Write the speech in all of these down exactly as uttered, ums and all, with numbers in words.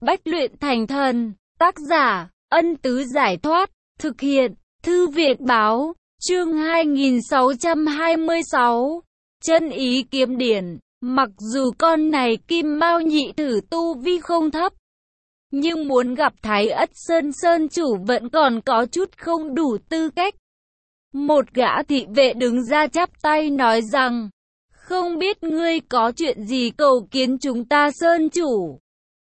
Bách luyện thành thần. Tác giả, Ân Tứ Giải Thoát. Thực hiện, Thư Viện Báo. Chương hai nghìn sáu trăm hai mươi sáu. Chân ý kiếm điển. Mặc dù con này Kim Mao nhị thử tu vi không thấp, nhưng muốn gặp Thái Ất Sơn Sơn chủ vẫn còn có chút không đủ tư cách. Một gã thị vệ đứng ra chắp tay nói rằng, không biết ngươi có chuyện gì cầu kiến chúng ta Sơn chủ.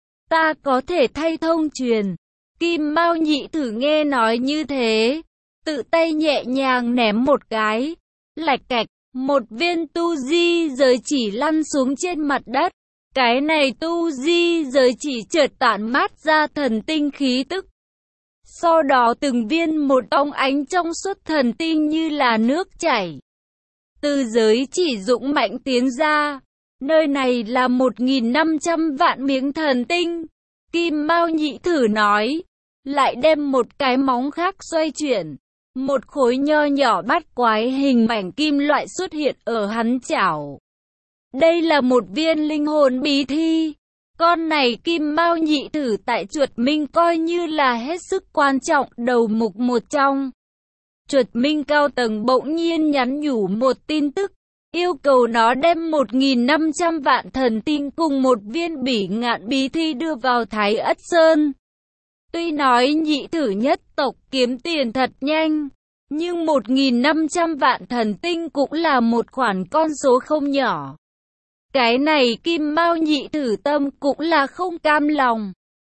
Ta có thể thay thông truyền. Kim Mao nhị thử nghe nói như thế, tự tay nhẹ nhàng ném một cái, lạch cạch, một viên tu di giới chỉ lăn xuống trên mặt đất. Cái này tu di giới chỉ chợt tản mát ra thần tinh khí tức. Sau đó từng viên một óng ánh trong suốt thần tinh như là nước chảy từ giới chỉ dũng mạnh tiến ra. Nơi này là một nghìn năm trăm vạn miếng thần tinh. Kim Mao nhị thử nói, lại đem một cái móng khác xoay chuyển. Một khối nho nhỏ bát quái hình mảnh kim loại xuất hiện ở hắn chảo. Đây là một viên linh hồn bí thi. Con này Kim Mao nhị thử tại Chuột Minh coi như là hết sức quan trọng đầu mục một trong. Chuột Minh cao tầng bỗng nhiên nhắn nhủ một tin tức, yêu cầu nó đem một nghìn năm trăm vạn thần tinh cùng một viên bỉ ngạn bí thi đưa vào Thái Ất Sơn. Tuy nói nhị thử nhất tộc kiếm tiền thật nhanh, nhưng một nghìn năm trăm vạn thần tinh cũng là một khoản con số không nhỏ. Cái này Kim Mao nhị thử tâm cũng là không cam lòng.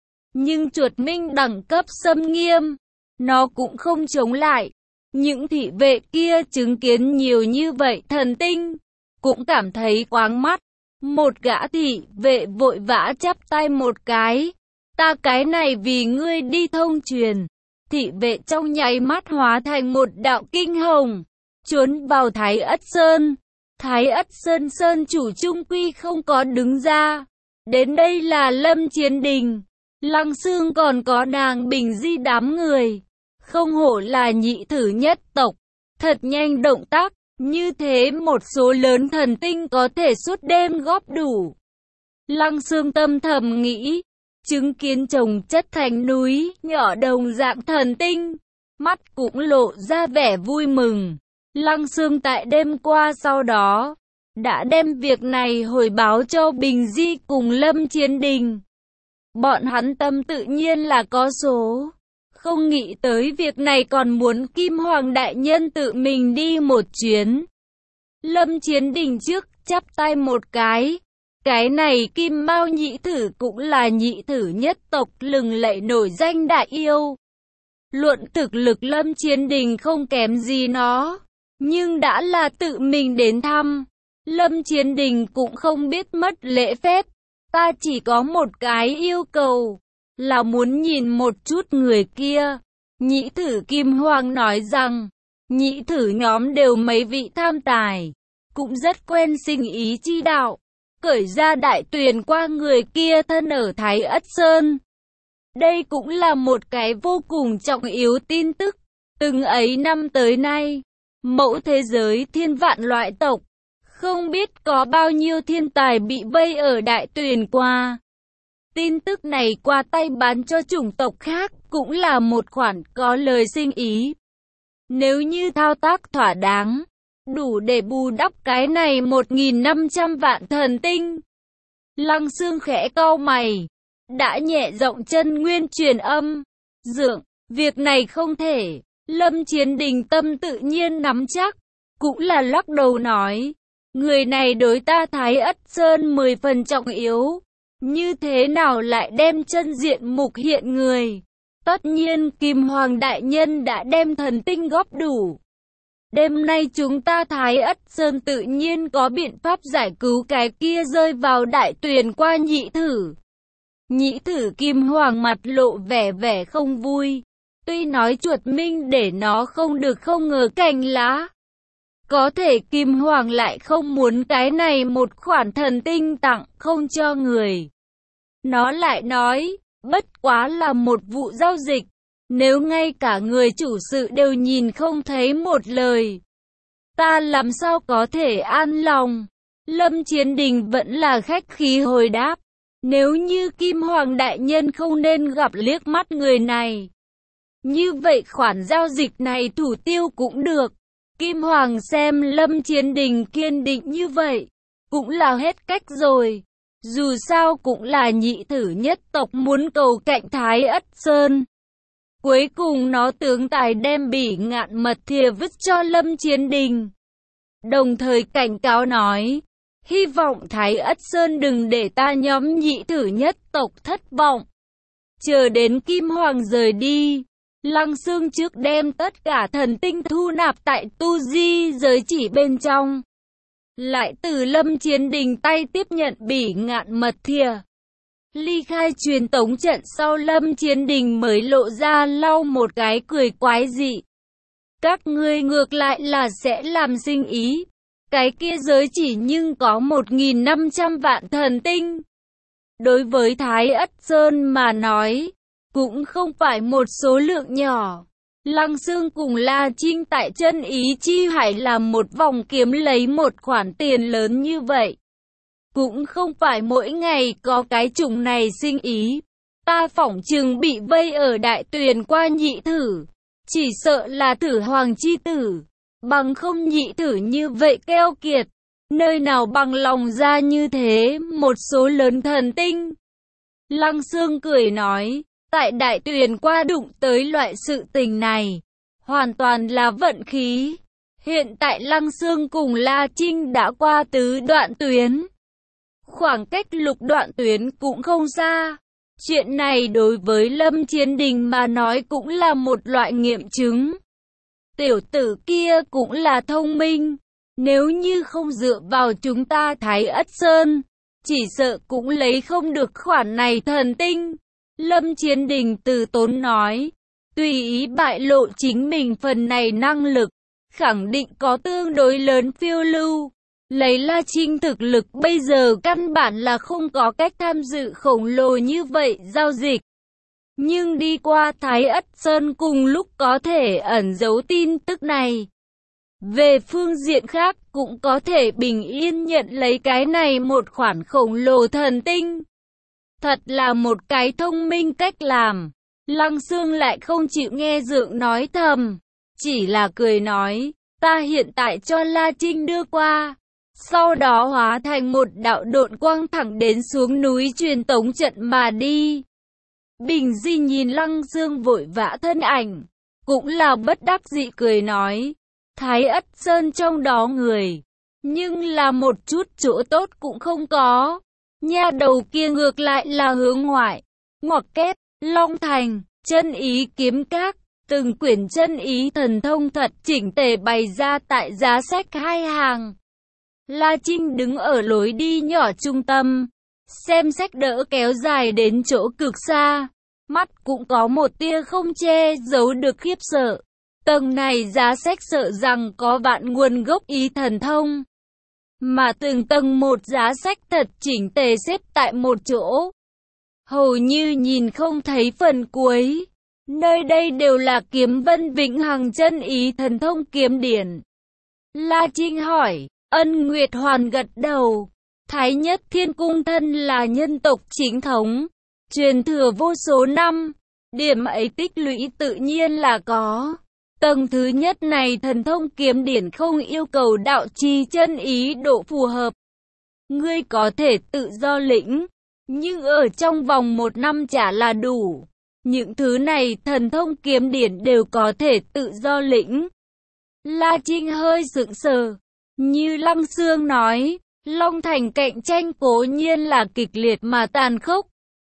Nhưng Chuột Minh đẳng cấp xâm nghiêm, nó cũng không chống lại. Những thị vệ kia chứng kiến nhiều như vậy thần tinh, cũng cảm thấy quáng mắt. Một gã thị vệ vội vã chắp tay một cái, ta cái này vì ngươi đi thông truyền. Thị vệ trong nháy mắt hóa thành một đạo kinh hồng, trốn vào Thái Ất Sơn. Thái Ất Sơn Sơn chủ trung quy không có đứng ra. Đến đây là Lâm Chiến Đình, Lăng Xương còn có nàng Bình Di đám người. Không hổ là nhị thử nhất tộc, thật nhanh động tác, như thế một số lớn thần tinh có thể suốt đêm góp đủ. Lăng Xương tâm thầm nghĩ, chứng kiến chồng chất thành núi, nhỏ đồng dạng thần tinh, mắt cũng lộ ra vẻ vui mừng. Lăng Xương tại đêm qua sau đó, đã đem việc này hồi báo cho Bình Di cùng Lâm Chiến Đình. Bọn hắn tâm tự nhiên là có số. Không nghĩ tới việc này còn muốn Kim Hoàng Đại Nhân tự mình đi một chuyến. Lâm Chiến Đình trước chắp tay một cái. Cái này Kim Mao nhị thử cũng là nhị thử nhất tộc lừng lẫy nổi danh đại yêu. Luận thực lực Lâm Chiến Đình không kém gì nó, nhưng đã là tự mình đến thăm. Lâm Chiến Đình cũng không biết mất lễ phép. Ta chỉ có một cái yêu cầu, là muốn nhìn một chút người kia. Nhị thử Kim Hoàng nói rằng, nhị thử nhóm đều mấy vị tham tài, cũng rất quen sinh ý chi đạo. Cởi ra đại tuyền qua người kia thân ở Thái Ất Sơn. Đây cũng là một cái vô cùng trọng yếu tin tức. Từng ấy năm tới nay, mẫu thế giới thiên vạn loại tộc, không biết có bao nhiêu thiên tài bị vây ở đại tuyền qua. Tin tức này qua tay bán cho chủng tộc khác cũng là một khoản có lời sinh ý. Nếu như thao tác thỏa đáng, đủ để bù đắp cái này một nghìn năm trăm vạn thần tinh. Lăng Xương khẽ cau mày, đã nhẹ giọng chân nguyên truyền âm. Dượng, việc này không thể. Lâm Chiến Đình tâm tự nhiên nắm chắc, cũng là lắc đầu nói, người này đối ta Thái Ất Sơn mười phần trọng yếu. Như thế nào lại đem chân diện mục hiện người? Tất nhiên Kim Hoàng Đại Nhân đã đem thần tinh góp đủ. Đêm nay chúng ta Thái Ất Sơn tự nhiên có biện pháp giải cứu cái kia rơi vào đại tuyền qua nhị thử. Nhị thử Kim Hoàng mặt lộ vẻ vẻ không vui. Tuy nói Chuột Minh để nó không được không ngờ cành lá. Có thể Kim Hoàng lại không muốn cái này một khoản thần tinh tặng không cho người. Nó lại nói, bất quá là một vụ giao dịch. Nếu ngay cả người chủ sự đều nhìn không thấy một lời, ta làm sao có thể an lòng? Lâm Chiến Đình vẫn là khách khí hồi đáp. Nếu như Kim Hoàng đại nhân không nên gặp liếc mắt người này, như vậy khoản giao dịch này thủ tiêu cũng được. Kim Hoàng xem Lâm Chiến Đình kiên định như vậy, cũng là hết cách rồi. Dù sao cũng là nhị thử nhất tộc muốn cầu cạnh Thái Ất Sơn. Cuối cùng nó tướng tài đem Bỉ Ngạn Mật thìa vứt cho Lâm Chiến Đình. Đồng thời cảnh cáo nói, hy vọng Thái Ất Sơn đừng để ta nhóm nhị thử nhất tộc thất vọng. Chờ đến Kim Hoàng rời đi, Lăng Xương trước đem tất cả thần tinh thu nạp tại tu di giới chỉ bên trong. Lại từ Lâm Chiến Đình tay tiếp nhận Bỉ Ngạn Mật thìa. Ly khai truyền tống trận sau, Lâm Chiến Đình mới lộ ra lau một cái cười quái dị. Các ngươi ngược lại là sẽ làm sinh ý. Cái kia giới chỉ nhưng có một nghìn năm trăm vạn thần tinh. Đối với Thái Ất Sơn mà nói, cũng không phải một số lượng nhỏ. Lăng Xương cùng La Trinh tại Chân Ý Chi Hải làm một vòng kiếm lấy một khoản tiền lớn như vậy. Cũng không phải mỗi ngày có cái chủng này sinh ý. Ta phỏng chừng bị vây ở Đại Tuyền qua nhị thử. Chỉ sợ là thử hoàng chi tử. Bằng không nhị thử như vậy keo kiệt. Nơi nào bằng lòng ra như thế một số lớn thần tinh. Lăng Xương cười nói, tại Đại Tuyền qua đụng tới loại sự tình này, hoàn toàn là vận khí. Hiện tại Lăng Xương cùng La Trinh đã qua tứ đoạn tuyến. Khoảng cách lục đoạn tuyến cũng không xa. Chuyện này đối với Lâm Chiến Đình mà nói cũng là một loại nghiệm chứng. Tiểu tử kia cũng là thông minh. Nếu như không dựa vào chúng ta Thái Ất Sơn, chỉ sợ cũng lấy không được khoản này thần tinh. Lâm Chiến Đình từ tốn nói, tùy ý bại lộ chính mình phần này năng lực, khẳng định có tương đối lớn phiêu lưu. Lấy La Trinh thực lực bây giờ căn bản là không có cách tham dự khổng lồ như vậy giao dịch. Nhưng đi qua Thái Ất Sơn cùng lúc có thể ẩn giấu tin tức này. Về phương diện khác cũng có thể bình yên nhận lấy cái này một khoản khổng lồ thần tinh. Thật là một cái thông minh cách làm. Lăng Xương lại không chịu nghe Dượng nói thầm, chỉ là cười nói, ta hiện tại cho La Trinh đưa qua. Sau đó hóa thành một đạo độn quang thẳng đến xuống núi truyền tống trận mà đi. Bình Di nhìn Lăng Xương vội vã thân ảnh, cũng là bất đắc dĩ cười nói, Thái Ất Sơn trong đó người, nhưng là một chút chỗ tốt cũng không có. Nha đầu kia ngược lại là hướng ngoại, ngoặc kép, Long Thành, Chân Ý Kiếm Các, từng quyển chân ý thần thông thật chỉnh tề bày ra tại giá sách hai hàng. La Trinh đứng ở lối đi nhỏ trung tâm, xem sách đỡ kéo dài đến chỗ cực xa, mắt cũng có một tia không che giấu được khiếp sợ. Tầng này giá sách sợ rằng có vạn nguồn gốc ý thần thông, mà từng tầng một giá sách thật chỉnh tề xếp tại một chỗ, hầu như nhìn không thấy phần cuối. Nơi đây đều là Kiếm Vân Vĩnh Hằng chân ý thần thông kiếm điển. La Trinh hỏi, Ân Nguyệt Hoàn gật đầu. Thái Nhất Thiên Cung thân là nhân tộc chính thống, truyền thừa vô số năm, điểm ấy tích lũy tự nhiên là có. Tầng thứ nhất này thần thông kiếm điển không yêu cầu đạo trì chân ý độ phù hợp. Ngươi có thể tự do lĩnh, nhưng ở trong vòng một năm chả là đủ. Những thứ này thần thông kiếm điển đều có thể tự do lĩnh. La Trinh hơi sững sờ, như Lăng Xương nói, Long Thành cạnh tranh cố nhiên là kịch liệt mà tàn khốc.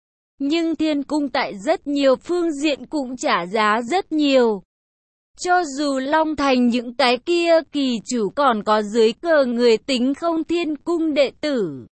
Nhưng Thiên Cung tại rất nhiều phương diện cũng trả giá rất nhiều. Cho dù Long Thành những cái kia kỳ chủ còn có dưới cờ người tính không Thiên Cung đệ tử,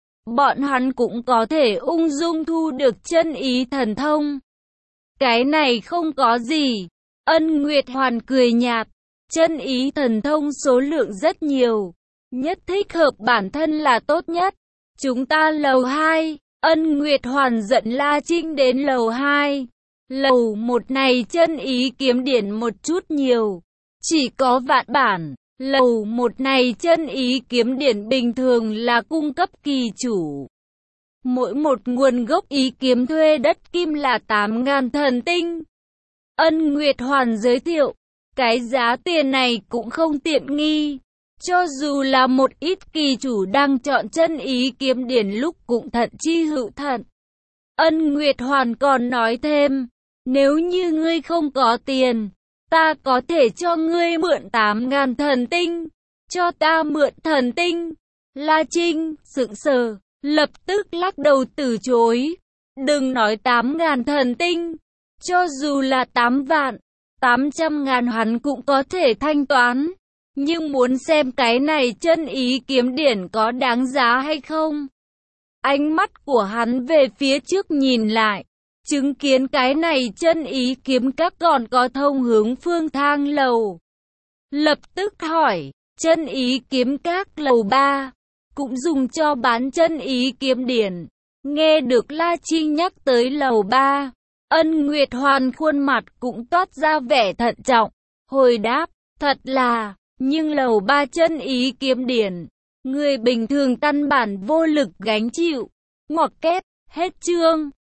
bọn hắn cũng có thể ung dung thu được chân ý thần thông. Cái này không có gì. Ân Nguyệt Hoàn cười nhạt, chân ý thần thông số lượng rất nhiều, nhất thích hợp bản thân là tốt nhất. Chúng ta lầu hai. Ân Nguyệt Hoàn dẫn La Trinh đến lầu hai. Lầu một này chân ý kiếm điển một chút nhiều, chỉ có vạn bản. Lầu một này chân ý kiếm điển bình thường là cung cấp kỳ chủ. Mỗi một nguồn gốc ý kiếm thuê đất kim là tám ngàn thần tinh. Ân Nguyệt Hoàn giới thiệu, cái giá tiền này cũng không tiện nghi. Cho dù là một ít kỳ chủ đang chọn chân ý kiếm điển lúc cũng thận chi hữu thận. Ân Nguyệt Hoàn còn nói thêm, nếu như ngươi không có tiền, ta có thể cho ngươi mượn tám ngàn thần tinh. Cho ta mượn thần tinh. La Trinh sững sờ, lập tức lắc đầu từ chối. Đừng nói tám ngàn thần tinh, cho dù là tám vạn, tám trăm ngàn hắn cũng có thể thanh toán. Nhưng muốn xem cái này chân ý kiếm điển có đáng giá hay không. Ánh mắt của hắn về phía trước nhìn lại, chứng kiến cái này chân ý kiếm các còn có thông hướng phương thang lầu. Lập tức hỏi, chân ý kiếm các lầu ba, cũng dùng cho bán chân ý kiếm điển. Nghe được La Trinh nhắc tới lầu ba, Ân Nguyệt Hoàn khuôn mặt cũng toát ra vẻ thận trọng, hồi đáp, thật là, nhưng lầu ba chân ý kiếm điển, người bình thường căn bản vô lực gánh chịu. Ngoặc kép, hết chương.